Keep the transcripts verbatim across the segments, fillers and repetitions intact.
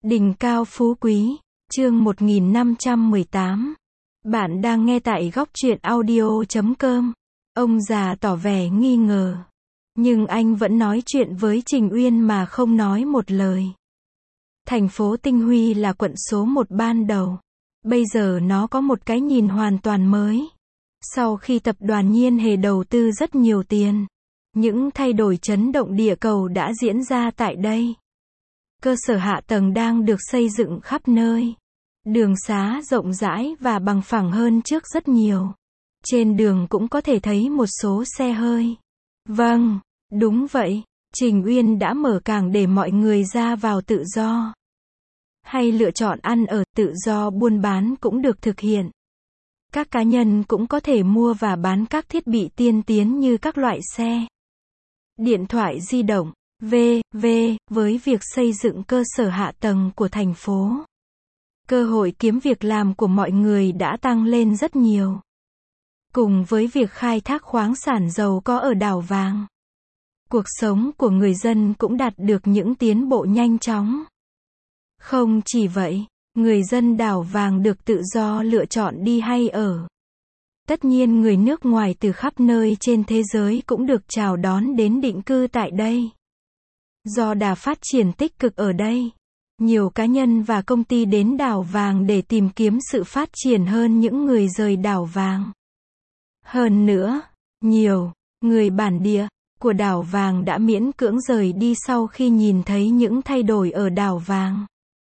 Đỉnh cao phú quý, chương một nghìn năm trăm mười tám. Bạn đang nghe tại góc truyện audio chấm com. Ông già tỏ vẻ nghi ngờ. Nhưng anh vẫn nói chuyện với Trình Uyên mà không nói một lời. Thành phố Tinh Huy là quận số một ban đầu. Bây giờ nó có một cái nhìn hoàn toàn mới. Sau khi tập đoàn Nhiên Hề đầu tư rất nhiều tiền, những thay đổi chấn động địa cầu đã diễn ra tại đây. Cơ sở hạ tầng đang được xây dựng khắp nơi. Đường xá rộng rãi và bằng phẳng hơn trước rất nhiều. Trên đường cũng có thể thấy một số xe hơi. Vâng, đúng vậy, Trình Uyên đã mở cảng để mọi người ra vào tự do. Hay lựa chọn ăn ở, tự do buôn bán cũng được thực hiện. Các cá nhân cũng có thể mua và bán các thiết bị tiên tiến như các loại xe, điện thoại di động, vân vân Với việc xây dựng cơ sở hạ tầng của thành phố, cơ hội kiếm việc làm của mọi người đã tăng lên rất nhiều. Cùng với việc khai thác khoáng sản giàu có ở đảo vàng, cuộc sống của người dân cũng đạt được những tiến bộ nhanh chóng. Không chỉ vậy, người dân đảo vàng được tự do lựa chọn đi hay ở. Tất nhiên người nước ngoài từ khắp nơi trên thế giới cũng được chào đón đến định cư tại đây. Do đà phát triển tích cực ở đây, nhiều cá nhân và công ty đến đảo vàng để tìm kiếm sự phát triển hơn những người rời đảo vàng. Hơn nữa, nhiều người bản địa của đảo vàng đã miễn cưỡng rời đi sau khi nhìn thấy những thay đổi ở đảo vàng.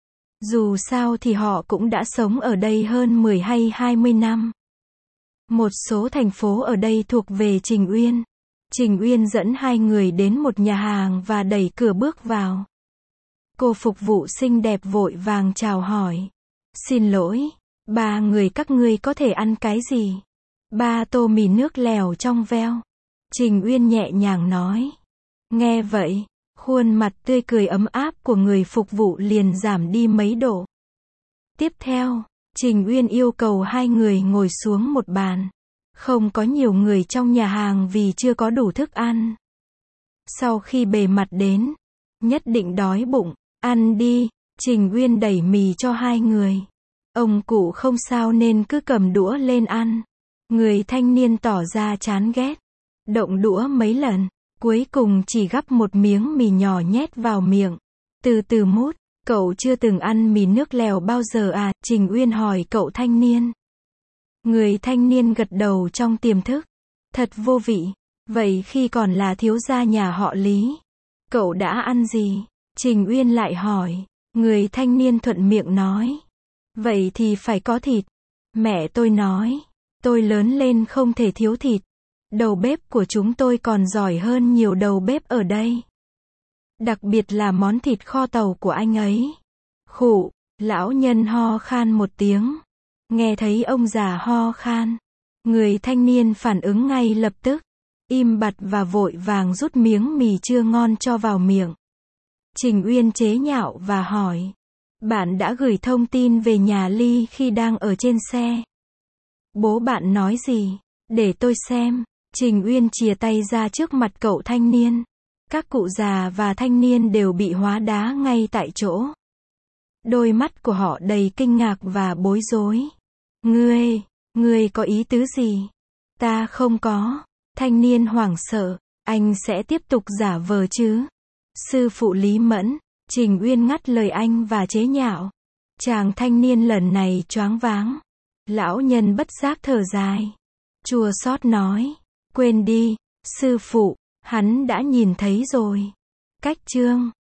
Dù sao thì họ cũng đã sống ở đây hơn mười hay hai mươi năm. Một số thành phố ở đây thuộc về Trình Uyên. Trình Uyên dẫn hai người đến một nhà hàng và đẩy cửa bước vào. Cô phục vụ xinh đẹp vội vàng chào hỏi. Xin lỗi, ba người các ngươi có thể ăn cái gì? Ba tô mì nước lèo trong veo. Trình Uyên nhẹ nhàng nói. Nghe vậy, khuôn mặt tươi cười ấm áp của người phục vụ liền giảm đi mấy độ. Tiếp theo, Trình Uyên yêu cầu hai người ngồi xuống một bàn. Không có nhiều người trong nhà hàng vì chưa có đủ thức ăn. Sau khi bề mặt đến, nhất định đói bụng, ăn đi, Trình Uyên đẩy mì cho hai người. Ông cụ không sao nên cứ cầm đũa lên ăn. Người thanh niên tỏ ra chán ghét, động đũa mấy lần, cuối cùng chỉ gắp một miếng mì nhỏ nhét vào miệng, từ từ mút. Cậu chưa từng ăn mì nước lèo bao giờ à? Trình Uyên hỏi cậu thanh niên. Người thanh niên gật đầu trong tiềm thức. Thật vô vị. Vậy khi còn là thiếu gia nhà họ Lý, cậu đã ăn gì? Trình Uyên lại hỏi. Người thanh niên thuận miệng nói. Vậy thì phải có thịt. Mẹ tôi nói, tôi lớn lên không thể thiếu thịt. Đầu bếp của chúng tôi còn giỏi hơn nhiều đầu bếp ở đây. Đặc biệt là món thịt kho tàu của anh ấy. Khụ, lão nhân ho khan một tiếng. Nghe thấy ông già ho khan, người thanh niên phản ứng ngay lập tức, im bặt và vội vàng rút miếng mì chưa ngon cho vào miệng. Trình Uyên chế nhạo và hỏi. Bạn đã gửi thông tin về nhà Ly khi đang ở trên xe. Bố bạn nói gì? Để tôi xem. Trình Uyên chìa tay ra trước mặt cậu thanh niên. Các cụ già và thanh niên đều bị hóa đá ngay tại chỗ. Đôi mắt của họ đầy kinh ngạc và bối rối. Ngươi, ngươi có ý tứ gì? Ta không có. Thanh niên hoảng sợ. Anh sẽ tiếp tục giả vờ chứ? Sư phụ Lý Mẫn. Trình Uyên ngắt lời anh và chế nhạo. Chàng thanh niên lần này choáng váng. Lão nhân bất giác thở dài. Chua xót nói. Quên đi, sư phụ, hắn đã nhìn thấy rồi. Cách chương